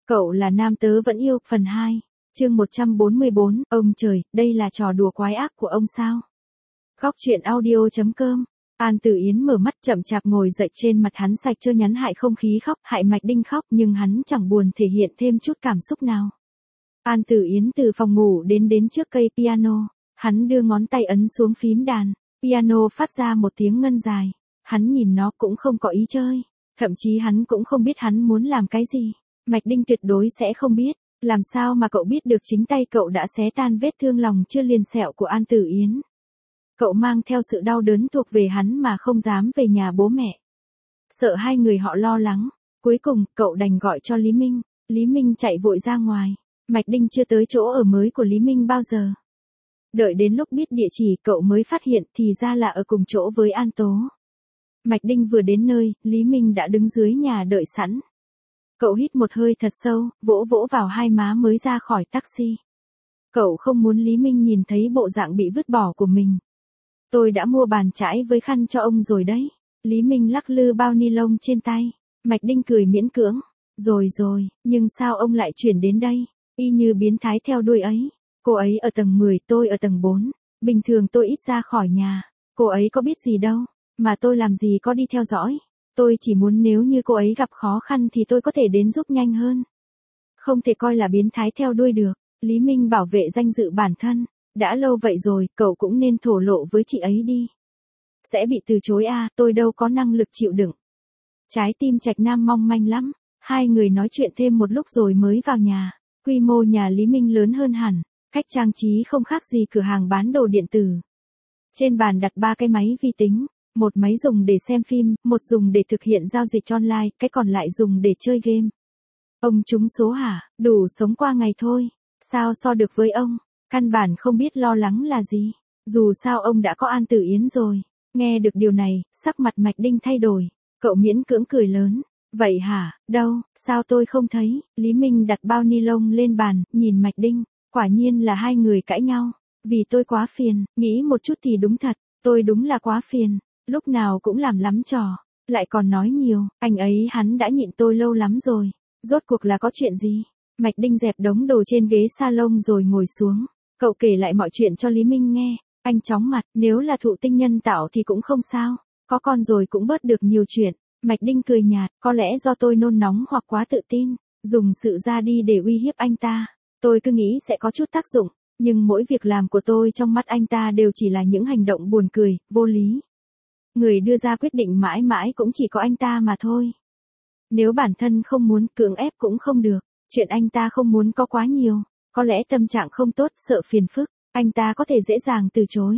Cậu là nam tớ vẫn yêu, phần 2, chương 144, ông trời, đây là trò đùa quái ác của ông sao? Góc truyện audio.com. An Tử Yến mở mắt chậm chạp ngồi dậy, trên mặt hắn sạch trơ nhắn hại không khí khóc, hại Mạch Đinh khóc nhưng hắn chẳng buồn thể hiện thêm chút cảm xúc nào. An Tử Yến từ phòng ngủ đến trước cây piano, hắn đưa ngón tay ấn xuống phím đàn, piano phát ra một tiếng ngân dài, hắn nhìn nó cũng không có ý chơi, thậm chí hắn cũng không biết hắn muốn làm cái gì. Mạch Đinh tuyệt đối sẽ không biết, làm sao mà cậu biết được chính tay cậu đã xé tan vết thương lòng chưa liền sẹo của An Tử Yến. Cậu mang theo sự đau đớn thuộc về hắn mà không dám về nhà bố mẹ. Sợ hai người họ lo lắng, cuối cùng cậu đành gọi cho Lý Minh. Lý Minh chạy vội ra ngoài, Mạch Đinh chưa tới chỗ ở mới của Lý Minh bao giờ. Đợi đến lúc biết địa chỉ cậu mới phát hiện thì ra là ở cùng chỗ với An Tố. Mạch Đinh vừa đến nơi, Lý Minh đã đứng dưới nhà đợi sẵn. Cậu hít một hơi thật sâu, vỗ vỗ vào hai má mới ra khỏi taxi. Cậu không muốn Lý Minh nhìn thấy bộ dạng bị vứt bỏ của mình. Tôi đã mua bàn chải với khăn cho ông rồi đấy. Lý Minh lắc lư bao ni lông trên tay. Mạch Đinh cười miễn cưỡng. Rồi, nhưng sao ông lại chuyển đến đây? Y như biến thái theo đuôi ấy. Cô ấy ở tầng 10, tôi ở tầng 4. Bình thường tôi ít ra khỏi nhà. Cô ấy có biết gì đâu. Mà tôi làm gì có đi theo dõi. Tôi chỉ muốn nếu như cô ấy gặp khó khăn thì tôi có thể đến giúp nhanh hơn. Không thể coi là biến thái theo đuôi được. Lý Minh bảo vệ danh dự bản thân. Đã lâu vậy rồi, cậu cũng nên thổ lộ với chị ấy đi. Sẽ bị từ chối à, tôi đâu có năng lực chịu đựng. Trái tim Trạch Nam mong manh lắm. Hai người nói chuyện thêm một lúc rồi mới vào nhà. Quy mô nhà Lý Minh lớn hơn hẳn. Cách trang trí không khác gì cửa hàng bán đồ điện tử. Trên bàn đặt 3 cái máy vi tính. Một máy dùng để xem phim, một dùng để thực hiện giao dịch online, cái còn lại dùng để chơi game. Ông trúng số hả? Đủ sống qua ngày thôi. Sao so được với ông? Căn bản không biết lo lắng là gì. Dù sao ông đã có An Tử Yến rồi. Nghe được điều này, sắc mặt Mạch Đinh thay đổi. Cậu miễn cưỡng cười lớn. Vậy hả? Đâu? Sao tôi không thấy? Lý Minh đặt bao ni lông lên bàn, nhìn Mạch Đinh. Quả nhiên là hai người cãi nhau. Vì tôi quá phiền, nghĩ một chút thì đúng thật. Tôi đúng là quá phiền. Lúc nào cũng làm lắm trò, lại còn nói nhiều, anh ấy hắn đã nhịn tôi lâu lắm rồi. Rốt cuộc là có chuyện gì? Mạch Đinh dẹp đống đồ trên ghế salon rồi ngồi xuống. Cậu kể lại mọi chuyện cho Lý Minh nghe. Anh chóng mặt, nếu là thụ tinh nhân tạo thì cũng không sao. Có con rồi cũng bớt được nhiều chuyện. Mạch Đinh cười nhạt, có lẽ do tôi nôn nóng hoặc quá tự tin. Dùng sự ra đi để uy hiếp anh ta. Tôi cứ nghĩ sẽ có chút tác dụng. Nhưng mỗi việc làm của tôi trong mắt anh ta đều chỉ là những hành động buồn cười, vô lý. Người đưa ra quyết định mãi mãi cũng chỉ có anh ta mà thôi. Nếu bản thân không muốn, cưỡng ép cũng không được. Chuyện anh ta không muốn có quá nhiều. Có lẽ tâm trạng không tốt, sợ phiền phức. Anh ta có thể dễ dàng từ chối.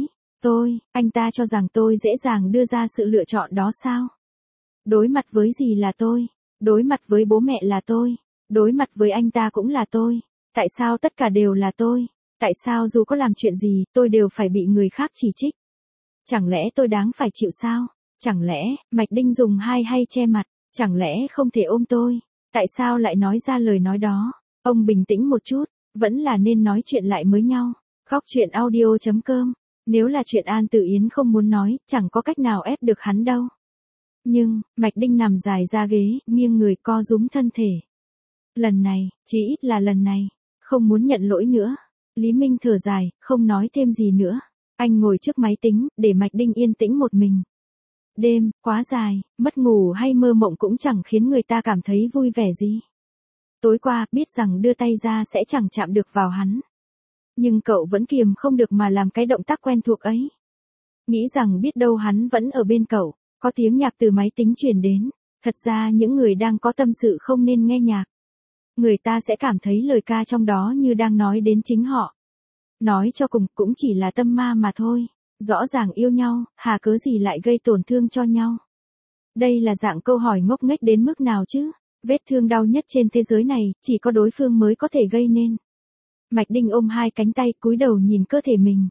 Anh ta cho rằng tôi dễ dàng đưa ra sự lựa chọn đó sao? Đối mặt với gì là tôi? Đối mặt với bố mẹ là tôi. Đối mặt với anh ta cũng là tôi. Tại sao tất cả đều là tôi? Tại sao dù có làm chuyện gì, tôi đều phải bị người khác chỉ trích? Chẳng lẽ tôi đáng phải chịu sao? Chẳng lẽ, Mạch Đinh dùng hai hay che mặt, chẳng lẽ không thể ôm tôi? Tại sao lại nói ra lời nói đó? Ông bình tĩnh một chút, vẫn là nên nói chuyện lại với nhau. Góc truyện audio.com. Nếu là chuyện An Tử Yến không muốn nói, chẳng có cách nào ép được hắn đâu. Nhưng, Mạch Đinh nằm dài ra ghế, nghiêng người co rúm thân thể. Lần này, chỉ ít là lần này, không muốn nhận lỗi nữa. Lý Minh thở dài, không nói thêm gì nữa. Anh ngồi trước máy tính, để Mạch Đinh yên tĩnh một mình. Đêm, quá dài, mất ngủ hay mơ mộng cũng chẳng khiến người ta cảm thấy vui vẻ gì. Tối qua, biết rằng đưa tay ra sẽ chẳng chạm được vào hắn. Nhưng cậu vẫn kiềm không được mà làm cái động tác quen thuộc ấy. Nghĩ rằng biết đâu hắn vẫn ở bên cậu, có tiếng nhạc từ máy tính truyền đến. Thật ra những người đang có tâm sự không nên nghe nhạc. Người ta sẽ cảm thấy lời ca trong đó như đang nói đến chính họ. Nói cho cùng cũng chỉ là tâm ma mà thôi. Rõ ràng yêu nhau, hà cớ gì lại gây tổn thương cho nhau? Đây là dạng câu hỏi ngốc nghếch đến mức nào chứ? Vết thương đau nhất trên thế giới này, chỉ có đối phương mới có thể gây nên. Mạch Đinh ôm hai cánh tay cúi đầu nhìn cơ thể mình.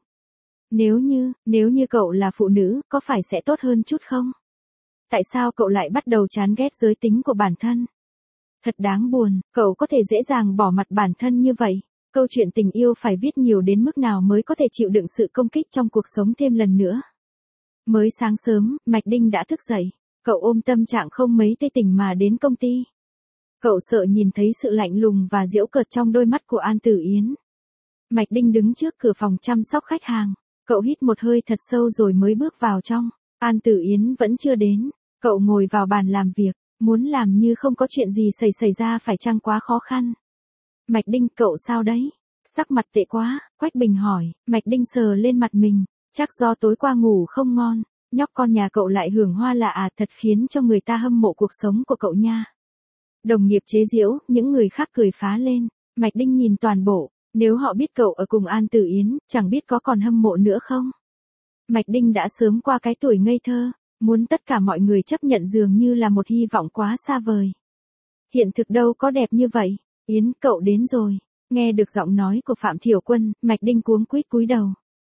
Nếu như cậu là phụ nữ, có phải sẽ tốt hơn chút không? Tại sao cậu lại bắt đầu chán ghét giới tính của bản thân? Thật đáng buồn, cậu có thể dễ dàng bỏ mặt bản thân như vậy. Câu chuyện tình yêu phải viết nhiều đến mức nào mới có thể chịu đựng sự công kích trong cuộc sống thêm lần nữa. Mới sáng sớm, Mạch Đinh đã thức dậy. Cậu ôm tâm trạng không mấy tươi tỉnh mà đến công ty. Cậu sợ nhìn thấy sự lạnh lùng và giễu cợt trong đôi mắt của An Tử Yến. Mạch Đinh đứng trước cửa phòng chăm sóc khách hàng. Cậu hít một hơi thật sâu rồi mới bước vào trong. An Tử Yến vẫn chưa đến. Cậu ngồi vào bàn làm việc, muốn làm như không có chuyện gì xảy ra phải chăng quá khó khăn. Mạch Đinh, cậu sao đấy? Sắc mặt tệ quá, Quách Bình hỏi. Mạch Đinh sờ lên mặt mình. Chắc do tối qua ngủ không ngon. Nhóc con nhà cậu lại hưởng hoa lạ à, thật khiến cho người ta hâm mộ cuộc sống của cậu nha. Đồng nghiệp chế giễu, những người khác cười phá lên. Mạch Đinh nhìn toàn bộ. Nếu họ biết cậu ở cùng An Tử Yến, chẳng biết có còn hâm mộ nữa không? Mạch Đinh đã sớm qua cái tuổi ngây thơ, muốn tất cả mọi người chấp nhận dường như là một hy vọng quá xa vời. Hiện thực đâu có đẹp như vậy. Yến, cậu đến rồi. Nghe được giọng nói của Phạm Thiểu Quân, Mạch Đinh cuống quýt cúi đầu.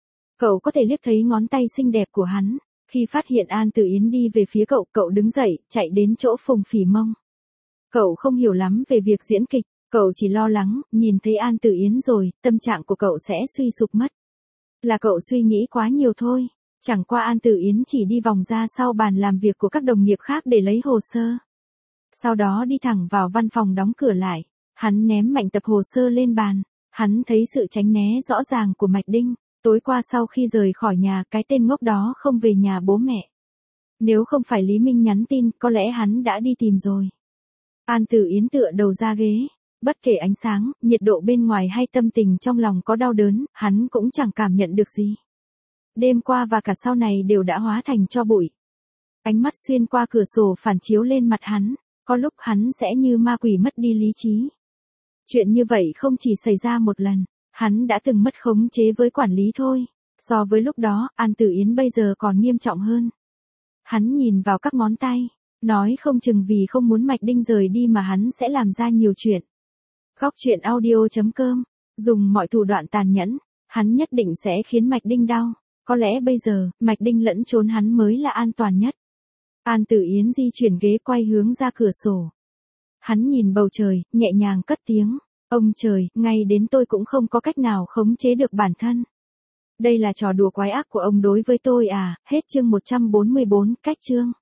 Cậu có thể liếc thấy ngón tay xinh đẹp của hắn. Khi phát hiện An Tử Yến đi về phía cậu, cậu đứng dậy, chạy đến chỗ Phùng Phỉ Mông. Cậu không hiểu lắm về việc diễn kịch, cậu chỉ lo lắng, nhìn thấy An Tử Yến rồi, tâm trạng của cậu sẽ suy sụp mất. Là cậu suy nghĩ quá nhiều thôi. Chẳng qua An Tử Yến chỉ đi vòng ra sau bàn làm việc của các đồng nghiệp khác để lấy hồ sơ. Sau đó đi thẳng vào văn phòng đóng cửa lại. Hắn ném mạnh tập hồ sơ lên bàn. Hắn thấy sự tránh né rõ ràng của Mạch Đinh. Tối qua sau khi rời khỏi nhà, cái tên ngốc đó không về nhà bố mẹ. Nếu không phải Lý Minh nhắn tin, có lẽ hắn đã đi tìm rồi. An Tử Yến tựa đầu ra ghế. Bất kể ánh sáng, nhiệt độ bên ngoài hay tâm tình trong lòng có đau đớn, hắn cũng chẳng cảm nhận được gì. Đêm qua và cả sau này đều đã hóa thành tro bụi. Ánh mắt xuyên qua cửa sổ phản chiếu lên mặt hắn, có lúc hắn sẽ như ma quỷ mất đi lý trí. Chuyện như vậy không chỉ xảy ra một lần, hắn đã từng mất khống chế với quản lý thôi. So với lúc đó, An Tử Yến bây giờ còn nghiêm trọng hơn. Hắn nhìn vào các ngón tay, nói không chừng vì không muốn Mạch Đinh rời đi mà hắn sẽ làm ra nhiều chuyện. Góc truyện audio.com, dùng mọi thủ đoạn tàn nhẫn, hắn nhất định sẽ khiến Mạch Đinh đau. Có lẽ bây giờ, Mạch Đinh lẫn trốn hắn mới là an toàn nhất. An Tử Yến di chuyển ghế quay hướng ra cửa sổ. Hắn nhìn bầu trời, nhẹ nhàng cất tiếng. Ông trời, ngay đến tôi cũng không có cách nào khống chế được bản thân. Đây là trò đùa quái ác của ông đối với tôi à, hết chương 144, cách chương.